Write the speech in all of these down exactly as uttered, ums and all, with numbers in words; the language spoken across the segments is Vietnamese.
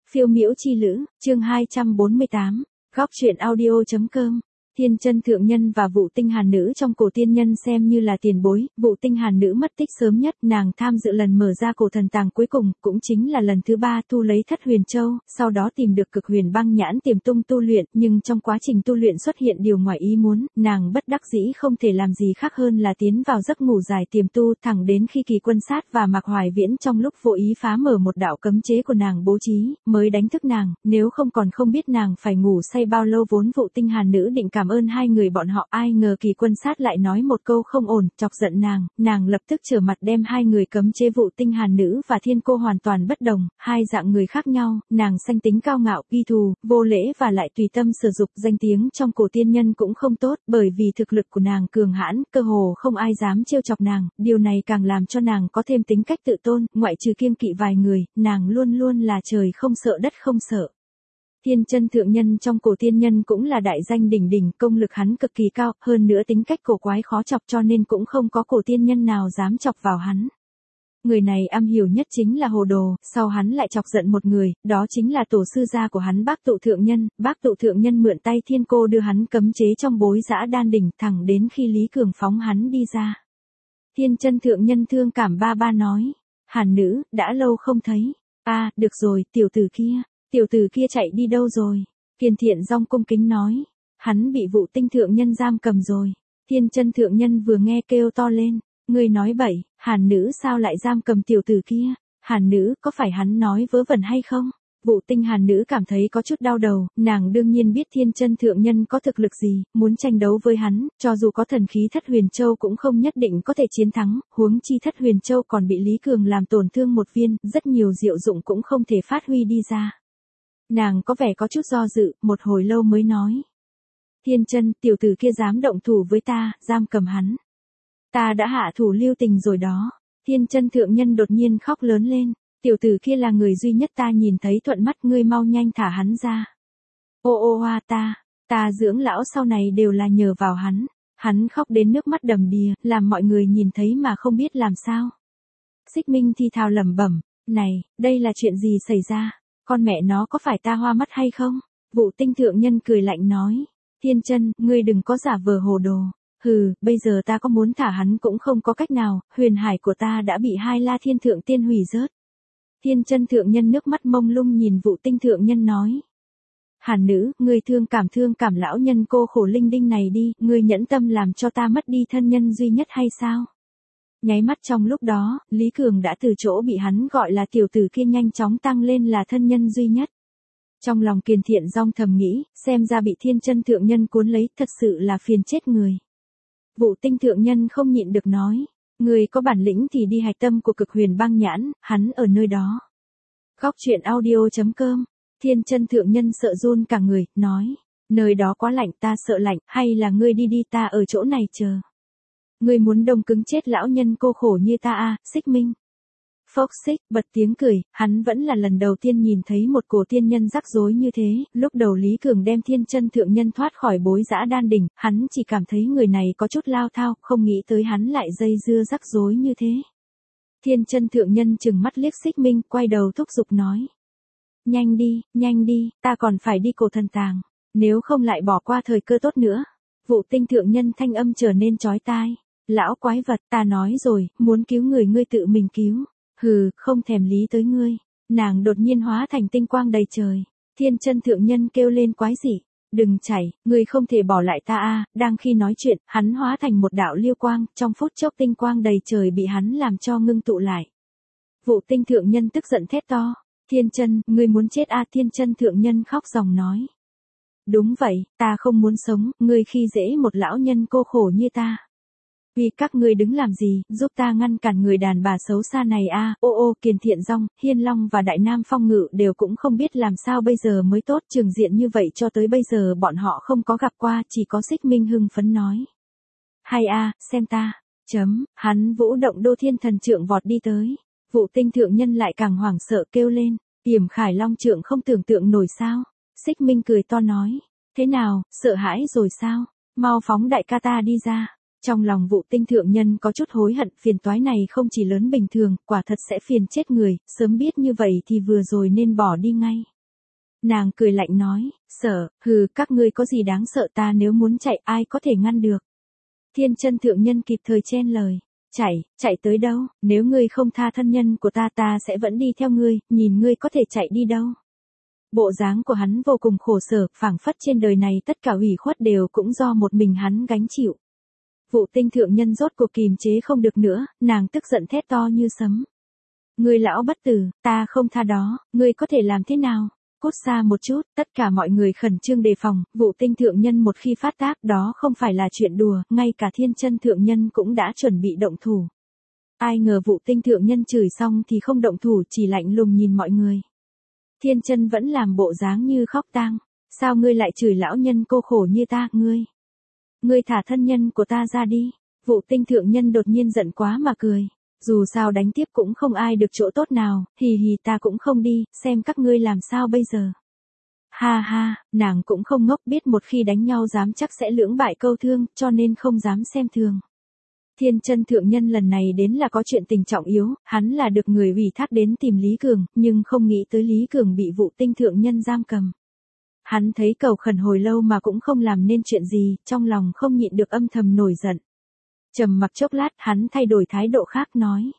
Phiêu miễu chi lữ, chương hai trăm bốn mươi tám, góc truyện audio.com. Thiên chân thượng nhân và Vụ Tinh Hàn nữ trong cổ tiên nhân xem như là tiền bối. Vụ Tinh Hàn nữ mất tích sớm nhất, nàng tham dự lần mở ra cổ thần tàng cuối cùng, cũng chính là lần thứ ba thu lấy Thất Huyền Châu, sau đó tìm được Cực Huyền Băng Nhãn tiềm tung tu luyện, nhưng trong quá trình tu luyện xuất hiện điều ngoài ý muốn, nàng bất đắc dĩ không thể làm gì khác hơn là tiến vào giấc ngủ dài tiềm tu, thẳng đến khi Kỳ Quân Sát và Mạc Hoài Viễn trong lúc vô ý phá mở một đạo cấm chế của nàng bố trí, mới đánh thức nàng, nếu không còn không biết nàng phải ngủ say bao lâu. Vốn Vụ Tinh Hàn nữ định cảm ơn hai người bọn họ, ai ngờ Kỳ Quân Sát lại nói một câu không ổn, chọc giận nàng, nàng lập tức trở mặt đem hai người cấm chế. Vụ Tinh Hàn nữ và Thiên Cô hoàn toàn bất đồng, hai dạng người khác nhau, nàng sanh tính cao ngạo, ghi thù, vô lễ và lại tùy tâm sử dụng, danh tiếng trong cổ tiên nhân cũng không tốt, bởi vì thực lực của nàng cường hãn, cơ hồ không ai dám trêu chọc nàng, điều này càng làm cho nàng có thêm tính cách tự tôn, ngoại trừ kiêng kỵ vài người, nàng luôn luôn là trời không sợ đất không sợ. Thiên chân thượng nhân trong cổ tiên nhân cũng là đại danh đỉnh đỉnh, công lực hắn cực kỳ cao, hơn nữa tính cách cổ quái khó chọc cho nên cũng không có cổ tiên nhân nào dám chọc vào hắn. Người này am hiểu nhất chính là hồ đồ, sau hắn lại chọc giận một người, đó chính là tổ sư gia của hắn Bác Tụ Thượng Nhân. Bác Tụ Thượng Nhân mượn tay Thiên Cô đưa hắn cấm chế trong bối giã đan đỉnh, thẳng đến khi Lý Cường phóng hắn đi ra. Thiên chân thượng nhân thương cảm ba ba nói, Hàn nữ, đã lâu không thấy. A, à, được rồi, tiểu tử kia. Tiểu tử kia chạy đi đâu rồi? Kiền Thiện Dong cung kính nói. Hắn bị Vụ Tinh thượng nhân giam cầm rồi. Thiên chân thượng nhân vừa nghe kêu to lên. Ngươi nói bậy, Hàn nữ sao lại giam cầm tiểu tử kia? Hàn nữ, có phải hắn nói vớ vẩn hay không? Vụ Tinh Hàn nữ cảm thấy có chút đau đầu, nàng đương nhiên biết Thiên chân thượng nhân có thực lực gì, muốn tranh đấu với hắn, cho dù có thần khí Thất Huyền Châu cũng không nhất định có thể chiến thắng, huống chi Thất Huyền Châu còn bị Lý Cường làm tổn thương một viên, rất nhiều diệu dụng cũng không thể phát huy đi ra. Nàng có vẻ có chút do dự, một hồi lâu mới nói. Thiên chân, tiểu tử kia dám động thủ với ta, giam cầm hắn. Ta đã hạ thủ lưu tình rồi đó. Thiên chân thượng nhân đột nhiên khóc lớn lên. Tiểu tử kia là người duy nhất ta nhìn thấy thuận mắt, ngươi mau nhanh thả hắn ra. Ô ô hoa ta, ta dưỡng lão sau này đều là nhờ vào hắn. Hắn khóc đến nước mắt đầm đìa, làm mọi người nhìn thấy mà không biết làm sao. Xích Minh thi thào lẩm bẩm, này, đây là chuyện gì xảy ra? Con mẹ nó có phải ta hoa mắt hay không? Vụ Tinh thượng nhân cười lạnh nói. Thiên chân, ngươi đừng có giả vờ hồ đồ. Hừ, bây giờ ta có muốn thả hắn cũng không có cách nào, huyền hải của ta đã bị hai La Thiên thượng tiên hủy rớt. Thiên chân thượng nhân nước mắt mông lung nhìn Vụ Tinh thượng nhân nói. Hàn nữ, ngươi thương cảm thương cảm lão nhân cô khổ linh đinh này đi, ngươi nhẫn tâm làm cho ta mất đi thân nhân duy nhất hay sao? Nháy mắt trong lúc đó, Lý Cường đã từ chỗ bị hắn gọi là tiểu tử kia nhanh chóng tăng lên là thân nhân duy nhất. Trong lòng Kiền Thiện Dong thầm nghĩ, xem ra bị Thiên chân thượng nhân cuốn lấy, thật sự là phiền chết người. Vụ Tinh thượng nhân không nhịn được nói, người có bản lĩnh thì đi hạch tâm của Cực Huyền Băng Nhãn, hắn ở nơi đó. Góc truyện audio.com. Thiên chân thượng nhân sợ run cả người, nói, nơi đó quá lạnh, ta sợ lạnh, hay là ngươi đi đi, ta ở chỗ này chờ. Ngươi muốn đông cứng chết lão nhân cô khổ như ta à, Xích Minh. Phốc Xích bật tiếng cười, hắn vẫn là lần đầu tiên nhìn thấy một cổ tiên nhân rắc rối như thế. Lúc đầu Lý Cường đem Thiên chân thượng nhân thoát khỏi bối giã đan đỉnh, hắn chỉ cảm thấy người này có chút lao thao, không nghĩ tới hắn lại dây dưa rắc rối như thế. Thiên chân thượng nhân chừng mắt liếc Xích Minh, quay đầu thúc giục nói. Nhanh đi, nhanh đi, ta còn phải đi cổ thần tàng, nếu không lại bỏ qua thời cơ tốt nữa. Vụ Tinh thượng nhân thanh âm trở nên chói tai. Lão quái vật, ta nói rồi, muốn cứu người ngươi tự mình cứu. Hừ, không thèm lý tới ngươi. Nàng đột nhiên hóa thành tinh quang đầy trời. Thiên chân thượng nhân kêu lên quái dị. Đừng chảy, ngươi không thể bỏ lại ta a. Đang khi nói chuyện, hắn hóa thành một đạo liêu quang, trong phút chốc tinh quang đầy trời bị hắn làm cho ngưng tụ lại. Vụ Tinh thượng nhân tức giận thét to. Thiên chân, ngươi muốn chết a? Thiên chân thượng nhân khóc ròng nói. Đúng vậy, ta không muốn sống, ngươi khi dễ một lão nhân cô khổ như ta. Vì các ngươi đứng làm gì, giúp ta ngăn cản người đàn bà xấu xa này a. À, ô ô, Kiền Thiện Dong, Hiên Long và Đại Nam Phong Ngự đều cũng không biết làm sao bây giờ mới tốt, trường diện như vậy cho tới bây giờ bọn họ không có gặp qua, chỉ có Xích Minh hưng phấn nói. Hay a, à, xem ta, chấm, hắn vũ động đô thiên thần trượng vọt đi tới. Vụ Tinh thượng nhân lại càng hoảng sợ kêu lên, Yểm Khải Long trượng không tưởng tượng nổi sao. Xích Minh cười to nói, thế nào, sợ hãi rồi sao, mau phóng đại ca ta đi ra. Trong lòng Vụ Tinh thượng nhân có chút hối hận, phiền toái này không chỉ lớn bình thường, quả thật sẽ phiền chết người, sớm biết như vậy thì vừa rồi nên bỏ đi ngay. Nàng cười lạnh nói, sợ, hừ, các ngươi có gì đáng sợ, ta nếu muốn chạy ai có thể ngăn được. Thiên chân thượng nhân kịp thời chen lời, chạy, chạy tới đâu, nếu ngươi không tha thân nhân của ta ta sẽ vẫn đi theo ngươi, nhìn ngươi có thể chạy đi đâu. Bộ dáng của hắn vô cùng khổ sở, phảng phất trên đời này tất cả ủy khuất đều cũng do một mình hắn gánh chịu. Vụ Tinh thượng nhân rốt cuộc kìm chế không được nữa, nàng tức giận thét to như sấm. Ngươi lão bất tử, ta không tha đó, ngươi có thể làm thế nào? Cút xa một chút, tất cả mọi người khẩn trương đề phòng, Vụ Tinh thượng nhân một khi phát tác đó không phải là chuyện đùa, ngay cả Thiên chân thượng nhân cũng đã chuẩn bị động thủ. Ai ngờ Vụ Tinh thượng nhân chửi xong thì không động thủ, chỉ lạnh lùng nhìn mọi người. Thiên chân vẫn làm bộ dáng như khóc tang, sao ngươi lại chửi lão nhân cô khổ như ta, ngươi? Ngươi thả thân nhân của ta ra đi. Vụ Tinh thượng nhân đột nhiên giận quá mà cười. Dù sao đánh tiếp cũng không ai được chỗ tốt nào, hì hì ta cũng không đi, xem các ngươi làm sao bây giờ. Ha ha, nàng cũng không ngốc, biết một khi đánh nhau dám chắc sẽ lưỡng bại câu thương, cho nên không dám xem thường. Thiên chân thượng nhân lần này đến là có chuyện tình trọng yếu, hắn là được người ủy thác đến tìm Lý Cường, nhưng không nghĩ tới Lý Cường bị Vụ Tinh thượng nhân giam cầm. Hắn thấy cầu khẩn hồi lâu mà cũng không làm nên chuyện gì, trong lòng không nhịn được âm thầm nổi giận. Trầm mặc chốc lát, hắn thay đổi thái độ khác nói.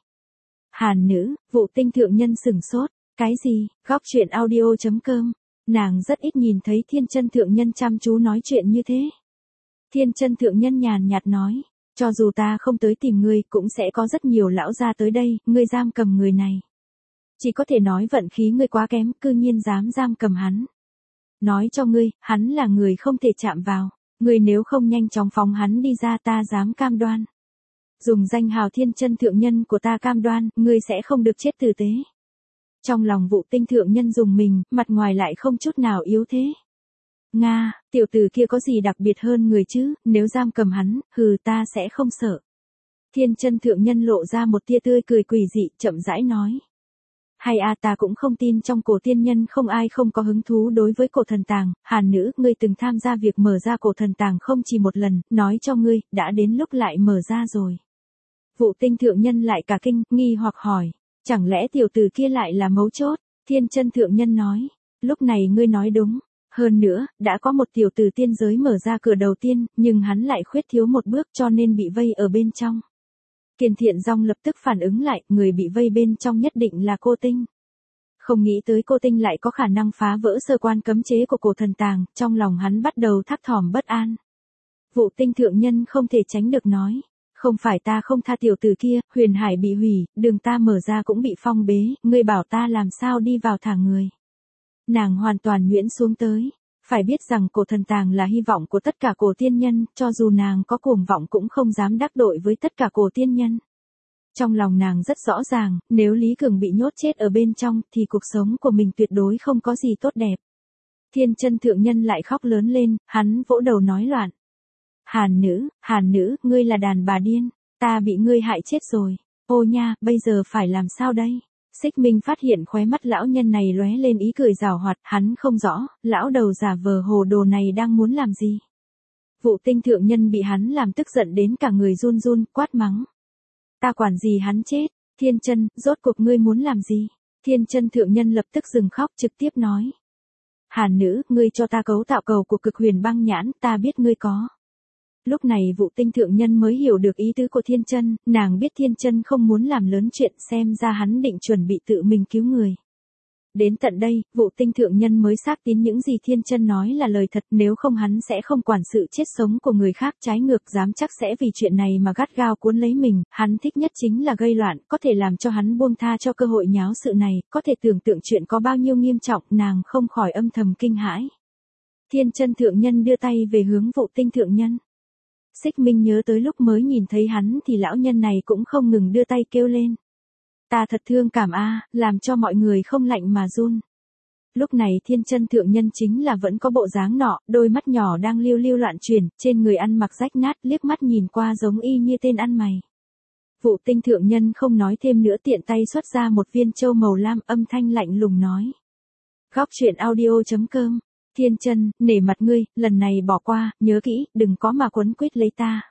Hàn nữ, Vụ Tinh thượng nhân sửng sốt, cái gì, góc truyện audio chấm com, nàng rất ít nhìn thấy Thiên chân thượng nhân chăm chú nói chuyện như thế. Thiên chân thượng nhân nhàn nhạt nói, cho dù ta không tới tìm ngươi cũng sẽ có rất nhiều lão gia tới đây, ngươi giam cầm người này. Chỉ có thể nói vận khí ngươi quá kém, cư nhiên dám giam cầm hắn. Nói cho ngươi, hắn là người không thể chạm vào. Ngươi nếu không nhanh chóng phóng hắn đi ra ta dám cam đoan. Dùng danh hào Thiên chân thượng nhân của ta cam đoan, ngươi sẽ không được chết tử tế. Trong lòng Vụ Tinh thượng nhân dùng mình, mặt ngoài lại không chút nào yếu thế. Nga, tiểu tử kia có gì đặc biệt hơn người chứ, nếu giam cầm hắn, hừ ta sẽ không sợ. Thiên chân thượng nhân lộ ra một tia tươi cười quỷ dị, chậm rãi nói. Hay à, ta cũng không tin trong cổ tiên nhân không ai không có hứng thú đối với cổ thần tàng, Hàn nữ, ngươi từng tham gia việc mở ra cổ thần tàng không chỉ một lần, nói cho ngươi, đã đến lúc lại mở ra rồi. Vụ Tinh thượng nhân lại cả kinh, nghi hoặc hỏi, chẳng lẽ tiểu tử kia lại là mấu chốt? Thiên chân thượng nhân nói, lúc này ngươi nói đúng, hơn nữa, đã có một tiểu tử tiên giới mở ra cửa đầu tiên, nhưng hắn lại khuyết thiếu một bước cho nên bị vây ở bên trong. Kiền Thiện Dòng lập tức phản ứng lại, người bị vây bên trong nhất định là cô Tinh. Không nghĩ tới cô Tinh lại có khả năng phá vỡ sơ quan cấm chế của cổ thần tàng, trong lòng hắn bắt đầu thấp thỏm bất an. Vụ Tinh thượng nhân không thể tránh được nói, không phải ta không tha tiểu tử kia, huyền hải bị hủy, đường ta mở ra cũng bị phong bế, ngươi bảo ta làm sao đi vào thả người. Nàng hoàn toàn nhuyễn xuống tới. Phải biết rằng cổ thần tàng là hy vọng của tất cả cổ tiên nhân, cho dù nàng có cuồng vọng cũng không dám đắc tội với tất cả cổ tiên nhân. Trong lòng nàng rất rõ ràng, nếu Lý Cường bị nhốt chết ở bên trong thì cuộc sống của mình tuyệt đối không có gì tốt đẹp. Thiên chân thượng nhân lại khóc lớn lên, hắn vỗ đầu nói loạn. Hàn nữ, Hàn nữ, ngươi là đàn bà điên, ta bị ngươi hại chết rồi. Ô nha, bây giờ phải làm sao đây? Xích Minh phát hiện khóe mắt lão nhân này lóe lên ý cười giảo hoạt, hắn không rõ, lão đầu giả vờ hồ đồ này đang muốn làm gì. Vụ Tinh thượng nhân bị hắn làm tức giận đến cả người run run, quát mắng. Ta quản gì hắn chết, Thiên chân, rốt cuộc ngươi muốn làm gì? Thiên chân thượng nhân lập tức dừng khóc trực tiếp nói. Hàn nữ, ngươi cho ta cấu tạo cầu của cực huyền băng nhãn, ta biết ngươi có. Lúc này Vụ Tinh thượng nhân mới hiểu được ý tứ của Thiên chân, nàng biết Thiên chân không muốn làm lớn chuyện, xem ra hắn định chuẩn bị tự mình cứu người. Đến tận đây, Vụ Tinh thượng nhân mới xác tín những gì Thiên chân nói là lời thật, nếu không hắn sẽ không quản sự chết sống của người khác, trái ngược dám chắc sẽ vì chuyện này mà gắt gao cuốn lấy mình, hắn thích nhất chính là gây loạn, có thể làm cho hắn buông tha cho cơ hội nháo sự này, có thể tưởng tượng chuyện có bao nhiêu nghiêm trọng, nàng không khỏi âm thầm kinh hãi. Thiên chân thượng nhân đưa tay về hướng Vụ Tinh thượng nhân. Xích Minh nhớ tới lúc mới nhìn thấy hắn thì lão nhân này cũng không ngừng đưa tay kêu lên. Ta thật thương cảm a, làm cho mọi người không lạnh mà run. Lúc này Thiên chân thượng nhân chính là vẫn có bộ dáng nọ, đôi mắt nhỏ đang liêu liêu loạn chuyển, trên người ăn mặc rách nát, liếc mắt nhìn qua giống y như tên ăn mày. Vụ Tinh thượng nhân không nói thêm nữa, tiện tay xuất ra một viên châu màu lam, âm thanh lạnh lùng nói. Góc truyện audio chấm com. Thiên chân, nể mặt ngươi, lần này bỏ qua, nhớ kỹ, đừng có mà quấn quýt lấy ta.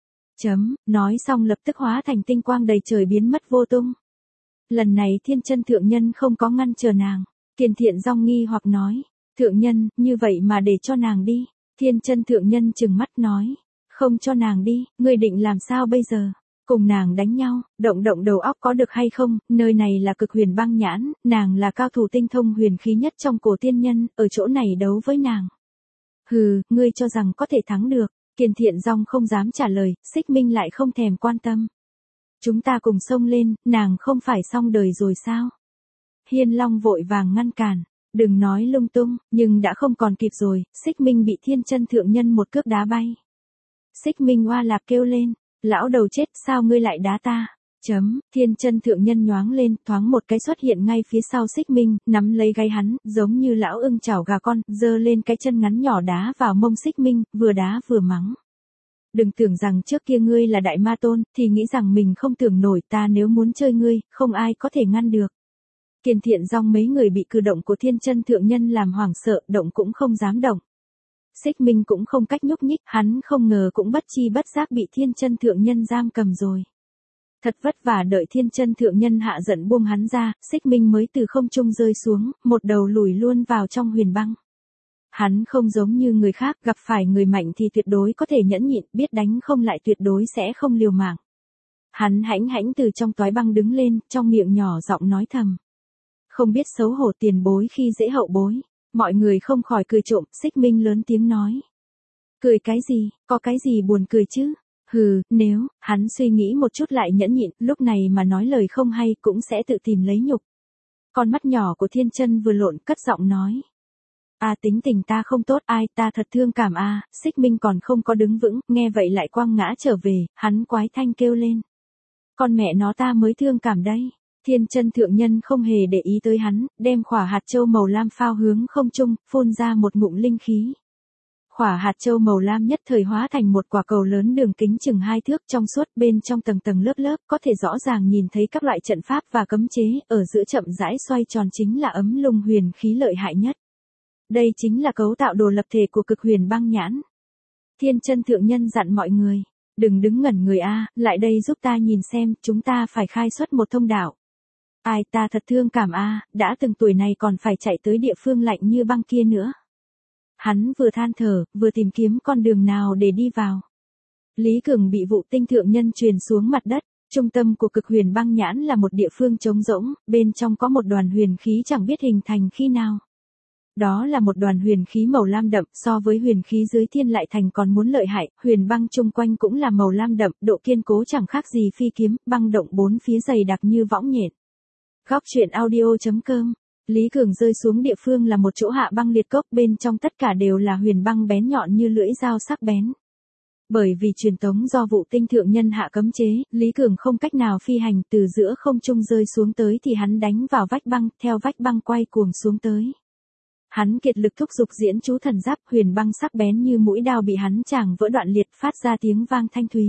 Chấm, nói xong lập tức hóa thành tinh quang đầy trời biến mất vô tung. Lần này Thiên chân thượng nhân không có ngăn chờ nàng. Kiền Thiện Dòng nghi hoặc nói. Thượng nhân, như vậy mà để cho nàng đi. Thiên chân thượng nhân trừng mắt nói. Không cho nàng đi, ngươi định làm sao bây giờ? Cùng nàng đánh nhau, động động đầu óc có được hay không? Nơi này là Cực Huyền Băng Nhãn, nàng là cao thủ tinh thông huyền khí nhất trong cổ tiên nhân, ở chỗ này đấu với nàng. Hừ, ngươi cho rằng có thể thắng được. Kiền Thiện Dòng không dám trả lời, Xích Minh lại không thèm quan tâm. Chúng ta cùng xông lên, nàng không phải xong đời rồi sao? Hiên Long vội vàng ngăn cản. Đừng nói lung tung, nhưng đã không còn kịp rồi, Xích Minh bị thiên chân thượng nhân một cước đá bay. Xích Minh oa lạc kêu lên, lão đầu chết, sao ngươi lại đá ta? Chấm, thiên chân thượng nhân nhoáng lên, thoáng một cái xuất hiện ngay phía sau Xích Minh, nắm lấy gáy hắn, giống như lão ưng chảo gà con, giơ lên cái chân ngắn nhỏ đá vào mông Xích Minh, vừa đá vừa mắng. Đừng tưởng rằng trước kia ngươi là đại ma tôn, thì nghĩ rằng mình không tưởng nổi, ta nếu muốn chơi ngươi, không ai có thể ngăn được. Kiền Thiện Dòng mấy người bị cử động của thiên chân thượng nhân làm hoảng sợ, động cũng không dám động. Xích Minh cũng không cách nhúc nhích, hắn không ngờ cũng bất chi bất giác bị thiên chân thượng nhân giam cầm rồi. Thật vất vả đợi thiên chân thượng nhân hạ giận buông hắn ra, Xích Minh mới từ không trung rơi xuống, một đầu lùi luôn vào trong huyền băng. Hắn không giống như người khác, gặp phải người mạnh thì tuyệt đối có thể nhẫn nhịn, biết đánh không lại tuyệt đối sẽ không liều mạng. Hắn hãnh hãnh từ trong toái băng đứng lên, trong miệng nhỏ giọng nói thầm. Không biết xấu hổ tiền bối khi dễ hậu bối. Mọi người không khỏi cười trộm, Xích Minh lớn tiếng nói. Cười cái gì, có cái gì buồn cười chứ? Hừ, nếu, hắn suy nghĩ một chút lại nhẫn nhịn, lúc này mà nói lời không hay cũng sẽ tự tìm lấy nhục. Con mắt nhỏ của thiên chân vừa lộn, cất giọng nói. À tính tình ta không tốt, ai, ta thật thương cảm a. À, Xích Minh còn không có đứng vững, nghe vậy lại quăng ngã trở về, hắn quái thanh kêu lên. Con mẹ nó ta mới thương cảm đây. Thiên chân thượng nhân không hề để ý tới hắn, đem khỏa hạt châu màu lam phao hướng không trung, phun ra một ngụm linh khí. Khỏa hạt châu màu lam nhất thời hóa thành một quả cầu lớn đường kính chừng hai thước trong suốt, bên trong tầng tầng lớp lớp, có thể rõ ràng nhìn thấy các loại trận pháp và cấm chế, ở giữa chậm rãi xoay tròn chính là ấm lung huyền khí lợi hại nhất. Đây chính là cấu tạo đồ lập thể của Cực Huyền Băng Nhãn. Thiên chân thượng nhân dặn mọi người, đừng đứng ngẩn người a, lại đây giúp ta nhìn xem, chúng ta phải khai xuất một thông đạo. Ai, ta thật thương cảm a, à, đã từng tuổi này còn phải chạy tới địa phương lạnh như băng kia nữa. Hắn vừa than thở, vừa tìm kiếm con đường nào để đi vào. Lý Cường bị Vụ Tinh thượng nhân truyền xuống mặt đất, trung tâm của Cực Huyền Băng Nhãn là một địa phương trống rỗng, bên trong có một đoàn huyền khí chẳng biết hình thành khi nào. Đó là một đoàn huyền khí màu lam đậm, so với huyền khí dưới thiên lại thành còn muốn lợi hại, huyền băng chung quanh cũng là màu lam đậm, độ kiên cố chẳng khác gì phi kiếm, băng động bốn phía dày đặc như võng nhện. Góc truyện audio chấm com. Lý Cường rơi xuống địa phương là một chỗ hạ băng liệt cốc, bên trong tất cả đều là huyền băng bén nhọn như lưỡi dao sắc bén. Bởi vì truyền tống do Vụ Tinh thượng nhân hạ cấm chế, Lý Cường không cách nào phi hành, từ giữa không trung rơi xuống tới thì hắn đánh vào vách băng, theo vách băng quay cuồng xuống tới. Hắn kiệt lực thúc giục diễn chú thần giáp, huyền băng sắc bén như mũi đao bị hắn chàng vỡ đoạn liệt, phát ra tiếng vang thanh thúy.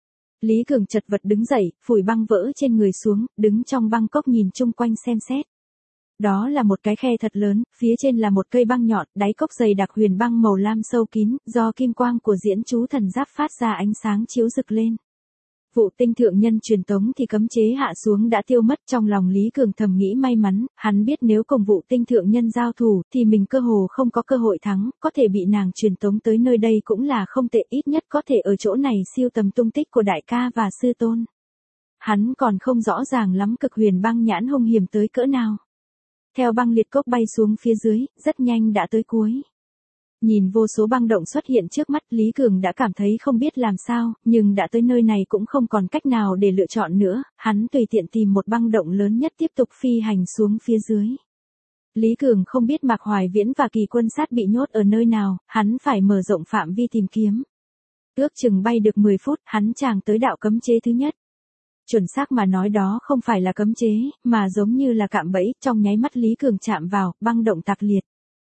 Lý Cường chật vật đứng dậy, phủi băng vỡ trên người xuống, đứng trong băng cốc nhìn chung quanh xem xét. Đó là một cái khe thật lớn, phía trên là một cây băng nhọn, đáy cốc dày đặc huyền băng màu lam sâu kín, do kim quang của diễn chú thần giáp phát ra ánh sáng chiếu rực lên. Vụ Tinh thượng nhân truyền tống thì cấm chế hạ xuống đã tiêu mất, trong lòng Lý Cường thầm nghĩ may mắn, hắn biết nếu cùng Vụ Tinh thượng nhân giao thủ thì mình cơ hồ không có cơ hội thắng, có thể bị nàng truyền tống tới nơi đây cũng là không tệ, ít nhất có thể ở chỗ này siêu tầm tung tích của đại ca và sư tôn. Hắn còn không rõ ràng lắm Cực Huyền Băng Nhãn hung hiểm tới cỡ nào. Theo băng liệt cốc bay xuống phía dưới, rất nhanh đã tới cuối. Nhìn vô số băng động xuất hiện trước mắt, Lý Cường đã cảm thấy không biết làm sao, nhưng đã tới nơi này cũng không còn cách nào để lựa chọn nữa, hắn tùy tiện tìm một băng động lớn nhất tiếp tục phi hành xuống phía dưới. Lý Cường không biết Mạc Hoài Viễn và Kỳ Quân Sát bị nhốt ở nơi nào, hắn phải mở rộng phạm vi tìm kiếm. Ước chừng bay được mười phút, hắn chàng tới đạo cấm chế thứ nhất. Chuẩn xác mà nói đó không phải là cấm chế, mà giống như là cạm bẫy, trong nháy mắt Lý Cường chạm vào, băng động tạc liệt.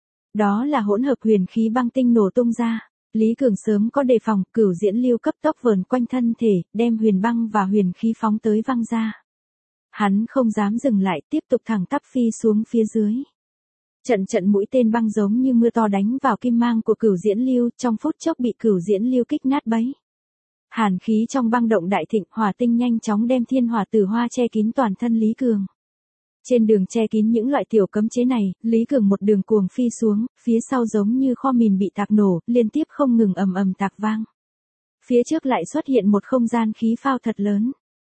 Đó là hỗn hợp huyền khí băng tinh nổ tung ra. Lý Cường sớm có đề phòng, Cửu Diễn Lưu cấp tốc vờn quanh thân thể, đem huyền băng và huyền khí phóng tới văng ra. Hắn không dám dừng lại, tiếp tục thẳng tắp phi xuống phía dưới. Trận trận mũi tên băng giống như mưa to đánh vào kim mang của Cửu Diễn Lưu, trong phút chốc bị Cửu Diễn Lưu kích nát bấy. Hàn khí trong băng động đại thịnh, hỏa tinh nhanh chóng đem thiên hỏa tử hoa che kín toàn thân Lý Cường. Trên đường che kín những loại tiểu cấm chế này, Lý Cường một đường cuồng phi xuống, phía sau giống như kho mìn bị tạc nổ, liên tiếp không ngừng ầm ầm tạc vang. Phía trước lại xuất hiện một không gian khí phao thật lớn.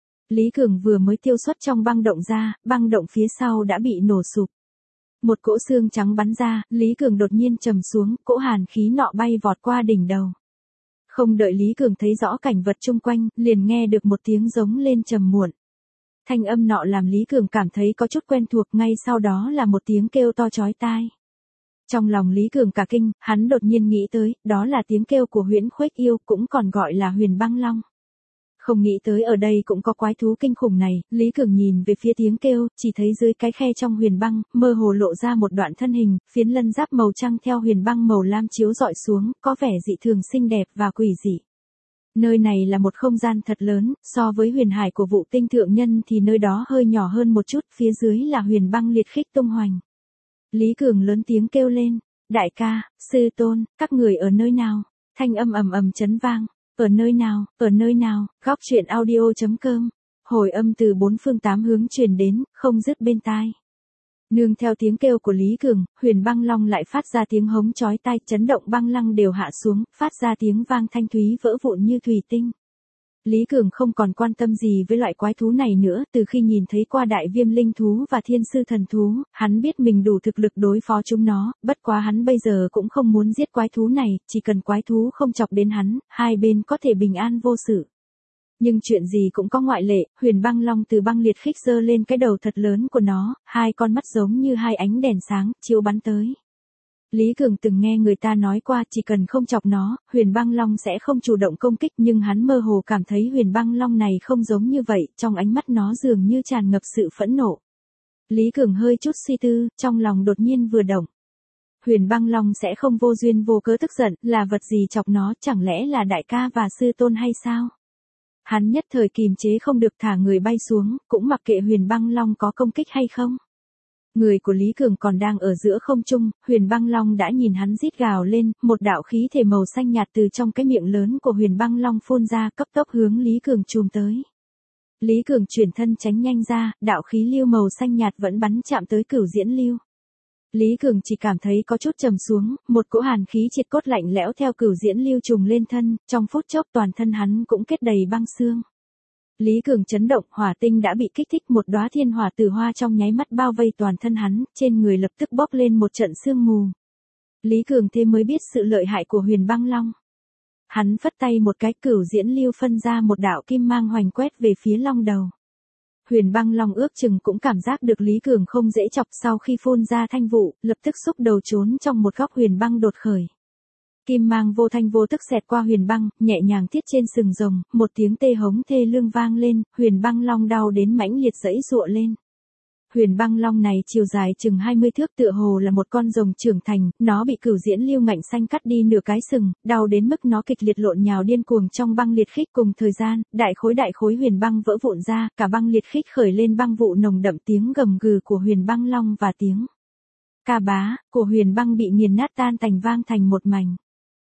Lý Cường vừa mới tiêu xuất trong băng động ra, băng động phía sau đã bị nổ sụp. Một cỗ xương trắng bắn ra, Lý Cường đột nhiên trầm xuống, cỗ hàn khí nọ bay vọt qua đỉnh đầu. Không đợi Lý Cường thấy rõ cảnh vật chung quanh, liền nghe được một tiếng giống lên trầm muộn. Thanh âm nọ làm Lý Cường cảm thấy có chút quen thuộc, ngay sau đó là một tiếng kêu to chói tai. Trong lòng Lý Cường cả kinh, hắn đột nhiên nghĩ tới, đó là tiếng kêu của Huyễn Khuếch Yêu, cũng còn gọi là Huyền Băng Long. Không nghĩ tới ở đây cũng có quái thú kinh khủng này, Lý Cường nhìn về phía tiếng kêu, chỉ thấy dưới cái khe trong huyền băng, mơ hồ lộ ra một đoạn thân hình, phiến lân giáp màu trắng theo huyền băng màu lam chiếu rọi xuống, có vẻ dị thường xinh đẹp và quỷ dị. Nơi này là một không gian thật lớn, so với huyền hải của Vũ Tinh Thượng Nhân thì nơi đó hơi nhỏ hơn một chút, phía dưới là huyền băng liệt khích tung hoành. Lý Cường lớn tiếng kêu lên, đại ca, sư tôn, các người ở nơi nào? Thanh âm ầm ầm chấn vang. Ở nơi nào, ở nơi nào, góc truyện audio.com. Hồi âm từ bốn phương tám hướng truyền đến, không dứt bên tai. Nương theo tiếng kêu của Lý Cường, huyền băng long lại phát ra tiếng hống chói tai, chấn động băng lăng đều hạ xuống, phát ra tiếng vang thanh thúy vỡ vụn như thủy tinh. Lý Cường không còn quan tâm gì với loại quái thú này nữa, từ khi nhìn thấy qua đại viêm linh thú và thiên sư thần thú, hắn biết mình đủ thực lực đối phó chúng nó, bất quá hắn bây giờ cũng không muốn giết quái thú này, chỉ cần quái thú không chọc đến hắn, hai bên có thể bình an vô sự. Nhưng chuyện gì cũng có ngoại lệ, huyền băng long từ băng liệt khích giơ lên cái đầu thật lớn của nó, hai con mắt giống như hai ánh đèn sáng, chiếu bắn tới. Lý Cường từng nghe người ta nói qua chỉ cần không chọc nó, huyền băng long sẽ không chủ động công kích, nhưng hắn mơ hồ cảm thấy huyền băng long này không giống như vậy, trong ánh mắt nó dường như tràn ngập sự phẫn nộ. Lý Cường hơi chút suy tư, trong lòng đột nhiên vừa động. Huyền băng long sẽ không vô duyên vô cớ tức giận, là vật gì chọc nó, chẳng lẽ là đại ca và sư tôn hay sao? Hắn nhất thời kìm chế không được thả người bay xuống, cũng mặc kệ huyền băng long có công kích hay không. Người của Lý Cường còn đang ở giữa không trung, huyền băng long đã nhìn hắn rít gào lên, một đạo khí thể màu xanh nhạt từ trong cái miệng lớn của huyền băng long phun ra, cấp tốc hướng Lý Cường chùm tới. Lý Cường chuyển thân tránh nhanh ra, đạo khí lưu màu xanh nhạt vẫn bắn chạm tới Cửu Diễn Lưu. Lý Cường chỉ cảm thấy có chút trầm xuống, một cỗ hàn khí triệt cốt lạnh lẽo theo Cửu Diễn Lưu trùng lên thân, trong phút chốc toàn thân hắn cũng kết đầy băng xương. Lý Cường chấn động, hỏa tinh đã bị kích thích, một đóa thiên hỏa tử hoa trong nháy mắt bao vây toàn thân hắn, trên người lập tức bốc lên một trận sương mù. Lý Cường thế mới biết sự lợi hại của huyền băng long. Hắn phất tay một cái, Cửu Diễn Lưu phân ra một đạo kim mang hoành quét về phía long đầu. Huyền băng long ước chừng cũng cảm giác được Lý Cường không dễ chọc, sau khi phun ra thanh vụ, lập tức xúc đầu trốn trong một góc huyền băng đột khởi. Kim mang vô thanh vô tức xẹt qua huyền băng, nhẹ nhàng thiết trên sừng rồng, một tiếng tê hống thê lương vang lên, huyền băng long đau đến mãnh liệt giãy giụa lên. Huyền băng long này chiều dài chừng hai mươi thước, tựa hồ là một con rồng trưởng thành, nó bị Cửu Diễn Lưu ngạnh xanh cắt đi nửa cái sừng, đau đến mức nó kịch liệt lộn nhào điên cuồng trong băng liệt khích. Cùng thời gian, đại khối đại khối huyền băng vỡ vụn ra, cả băng liệt khích khởi lên băng vụ nồng đậm, tiếng gầm gừ của huyền băng long và tiếng ca bá của huyền băng bị nghiền nát tan tành vang thành một mảnh.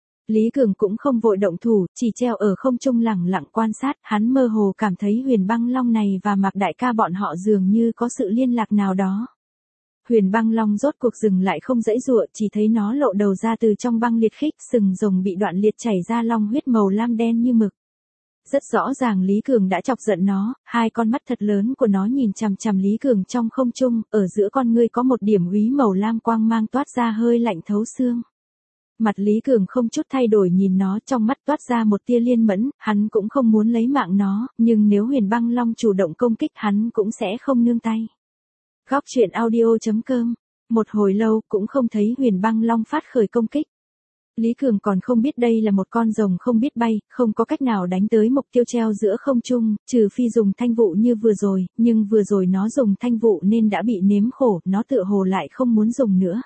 Lý Cường cũng không vội động thủ, chỉ treo ở không trung lẳng lặng quan sát, hắn mơ hồ cảm thấy huyền băng long này và Mạc đại ca bọn họ dường như có sự liên lạc nào đó. Huyền băng long rốt cuộc dừng lại không giãy giụa, chỉ thấy nó lộ đầu ra từ trong băng liệt khích, sừng rồng bị đoạn liệt chảy ra long huyết màu lam đen như mực. Rất rõ ràng Lý Cường đã chọc giận nó, hai con mắt thật lớn của nó nhìn chằm chằm Lý Cường trong không trung, ở giữa con ngươi có một điểm úy màu lam quang mang toát ra hơi lạnh thấu xương. Mặt Lý Cường không chút thay đổi nhìn nó, trong mắt toát ra một tia liên mẫn, hắn cũng không muốn lấy mạng nó, nhưng nếu huyền băng long chủ động công kích hắn cũng sẽ không nương tay. Góc truyện audio.com. Một hồi lâu cũng không thấy huyền băng long phát khởi công kích. Lý Cường còn không biết đây là một con rồng không biết bay, không có cách nào đánh tới mục tiêu treo giữa không trung, trừ phi dùng thanh vụ như vừa rồi, nhưng vừa rồi nó dùng thanh vụ nên đã bị nếm khổ, nó tựa hồ lại không muốn dùng nữa.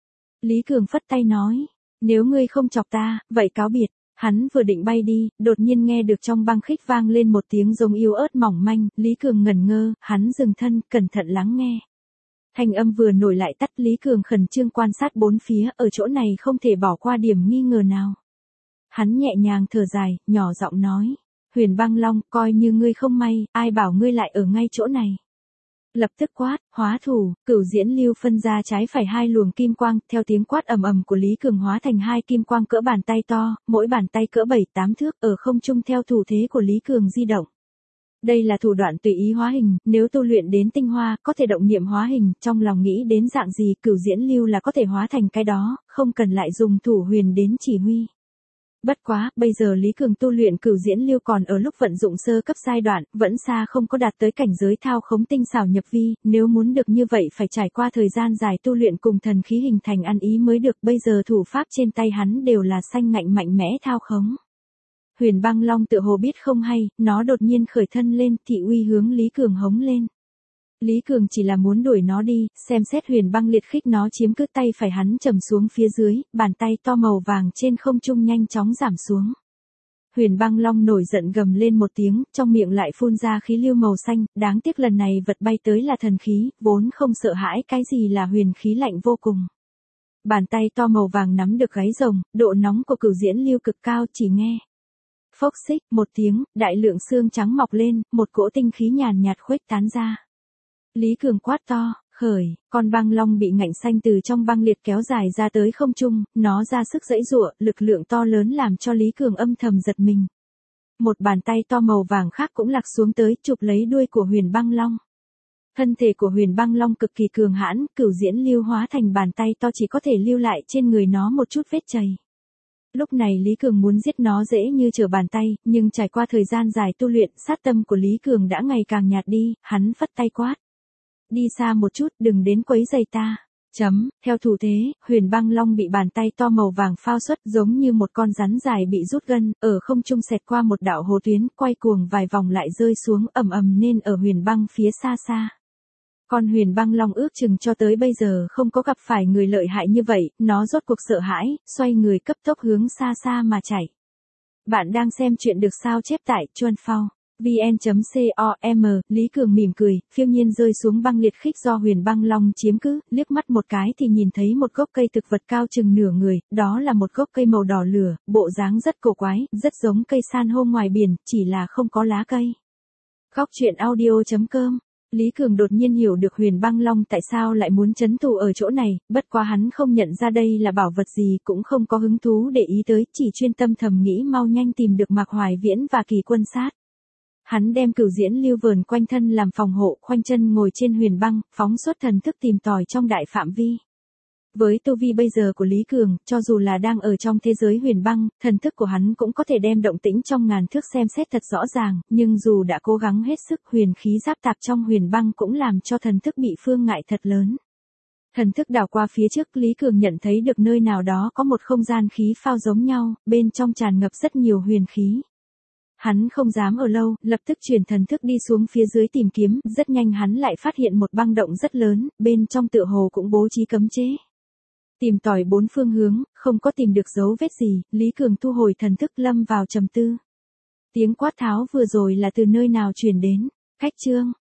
Lý Cường phất tay nói, nếu ngươi không chọc ta, vậy cáo biệt. Hắn vừa định bay đi, đột nhiên nghe được trong băng khích vang lên một tiếng giống yếu ớt mỏng manh, Lý Cường ngẩn ngơ, hắn dừng thân, cẩn thận lắng nghe. Thanh âm vừa nổi lại tắt, Lý Cường khẩn trương quan sát bốn phía, ở chỗ này không thể bỏ qua điểm nghi ngờ nào. Hắn nhẹ nhàng thở dài, nhỏ giọng nói, huyền băng long, coi như ngươi không may, ai bảo ngươi lại ở ngay chỗ này. Lập tức quát, hóa thủ, Cửu Diễn Lưu phân ra trái phải hai luồng kim quang, theo tiếng quát ầm ầm của Lý Cường hóa thành hai kim quang cỡ bàn tay to, mỗi bàn tay cỡ bảy tám thước, ở không trung theo thủ thế của Lý Cường di động. Đây là thủ đoạn tùy ý hóa hình, nếu tu luyện đến tinh hoa, có thể động niệm hóa hình, trong lòng nghĩ đến dạng gì, Cửu Diễn Lưu là có thể hóa thành cái đó, không cần lại dùng thủ huyền đến chỉ huy. Bất quá, bây giờ Lý Cường tu luyện Cửu Diễn Lưu còn ở lúc vận dụng sơ cấp giai đoạn, vẫn xa không có đạt tới cảnh giới thao khống tinh xảo nhập vi, nếu muốn được như vậy phải trải qua thời gian dài tu luyện cùng thần khí hình thành ăn ý mới được, bây giờ thủ pháp trên tay hắn đều là xanh ngạnh mạnh mẽ thao khống. Huyền Băng Long tựa hồ biết không hay, nó đột nhiên khởi thân lên, thị uy hướng Lý Cường hống lên. Lý Cường chỉ là muốn đuổi nó đi, xem xét Huyền Băng liệt khích nó chiếm cứ tay phải hắn trầm xuống phía dưới, bàn tay to màu vàng trên không trung nhanh chóng giảm xuống. Huyền Băng Long nổi giận gầm lên một tiếng, trong miệng lại phun ra khí lưu màu xanh, đáng tiếc lần này vật bay tới là thần khí, vốn không sợ hãi cái gì là huyền khí lạnh vô cùng. Bàn tay to màu vàng nắm được gáy rồng, độ nóng của Cửu Diễn Lưu cực cao, chỉ nghe phốc xích một tiếng, đại lượng xương trắng mọc lên, một cỗ tinh khí nhàn nhạt khuếch tán ra. Lý Cường quát to, khởi, con băng long bị ngạnh xanh từ trong băng liệt kéo dài ra tới không trung, nó ra sức giãy giụa, lực lượng to lớn làm cho Lý Cường âm thầm giật mình. Một bàn tay to màu vàng khác cũng lạc xuống tới, chụp lấy đuôi của Huyền Băng Long. Thân thể của Huyền Băng Long cực kỳ cường hãn, Cửu Diễn Lưu hóa thành bàn tay to chỉ có thể lưu lại trên người nó một chút vết chày. Lúc này Lý Cường muốn giết nó dễ như trở bàn tay, nhưng trải qua thời gian dài tu luyện, sát tâm của Lý Cường đã ngày càng nhạt đi, hắn phất tay quát. Đi xa một chút, đừng đến quấy rầy ta. Chấm, theo thủ thế, Huyền Băng Long bị bàn tay to màu vàng phao xuất giống như một con rắn dài bị rút gân, ở không trung xẹt qua một đạo hồ tuyến, quay cuồng vài vòng lại rơi xuống ầm ầm nên ở Huyền Băng phía xa xa. Con Huyền Băng Long ước chừng cho tới bây giờ không có gặp phải người lợi hại như vậy, nó rốt cuộc sợ hãi, xoay người cấp tốc hướng xa xa mà chạy. Bạn đang xem chuyện được sao chép tại chuan phao vn chấm com, Lý Cường mỉm cười, phiêu nhiên rơi xuống băng liệt khích do Huyền Băng Long chiếm cứ, liếc mắt một cái thì nhìn thấy một gốc cây thực vật cao chừng nửa người, đó là một gốc cây màu đỏ lửa, bộ dáng rất cổ quái, rất giống cây san hô ngoài biển, chỉ là không có lá cây. Góc truyện audio chấm com. Lý Cường đột nhiên hiểu được Huyền Băng Long tại sao lại muốn trấn thủ ở chỗ này, bất quá hắn không nhận ra đây là bảo vật gì, cũng không có hứng thú để ý tới, chỉ chuyên tâm thầm nghĩ mau nhanh tìm được Mạc Hoài Viễn và Kỳ Quân Sát. Hắn đem Cửu Diễn Lưu vờn quanh thân làm phòng hộ, khoanh chân ngồi trên huyền băng, phóng xuất thần thức tìm tòi trong đại phạm vi. Với tu vi bây giờ của Lý Cường, cho dù là đang ở trong thế giới huyền băng, thần thức của hắn cũng có thể đem động tĩnh trong ngàn thước xem xét thật rõ ràng, nhưng dù đã cố gắng hết sức, huyền khí giáp tạp trong huyền băng cũng làm cho thần thức bị phương ngại thật lớn. Thần thức đảo qua phía trước, Lý Cường nhận thấy được nơi nào đó có một không gian khí phao giống nhau, bên trong tràn ngập rất nhiều huyền khí. Hắn không dám ở lâu, lập tức chuyển thần thức đi xuống phía dưới tìm kiếm, rất nhanh hắn lại phát hiện một băng động rất lớn, bên trong tựa hồ cũng bố trí cấm chế. Tìm tòi bốn phương hướng, không có tìm được dấu vết gì, Lý Cường thu hồi thần thức lâm vào trầm tư. Tiếng quát tháo vừa rồi là từ nơi nào truyền đến? Khách chương,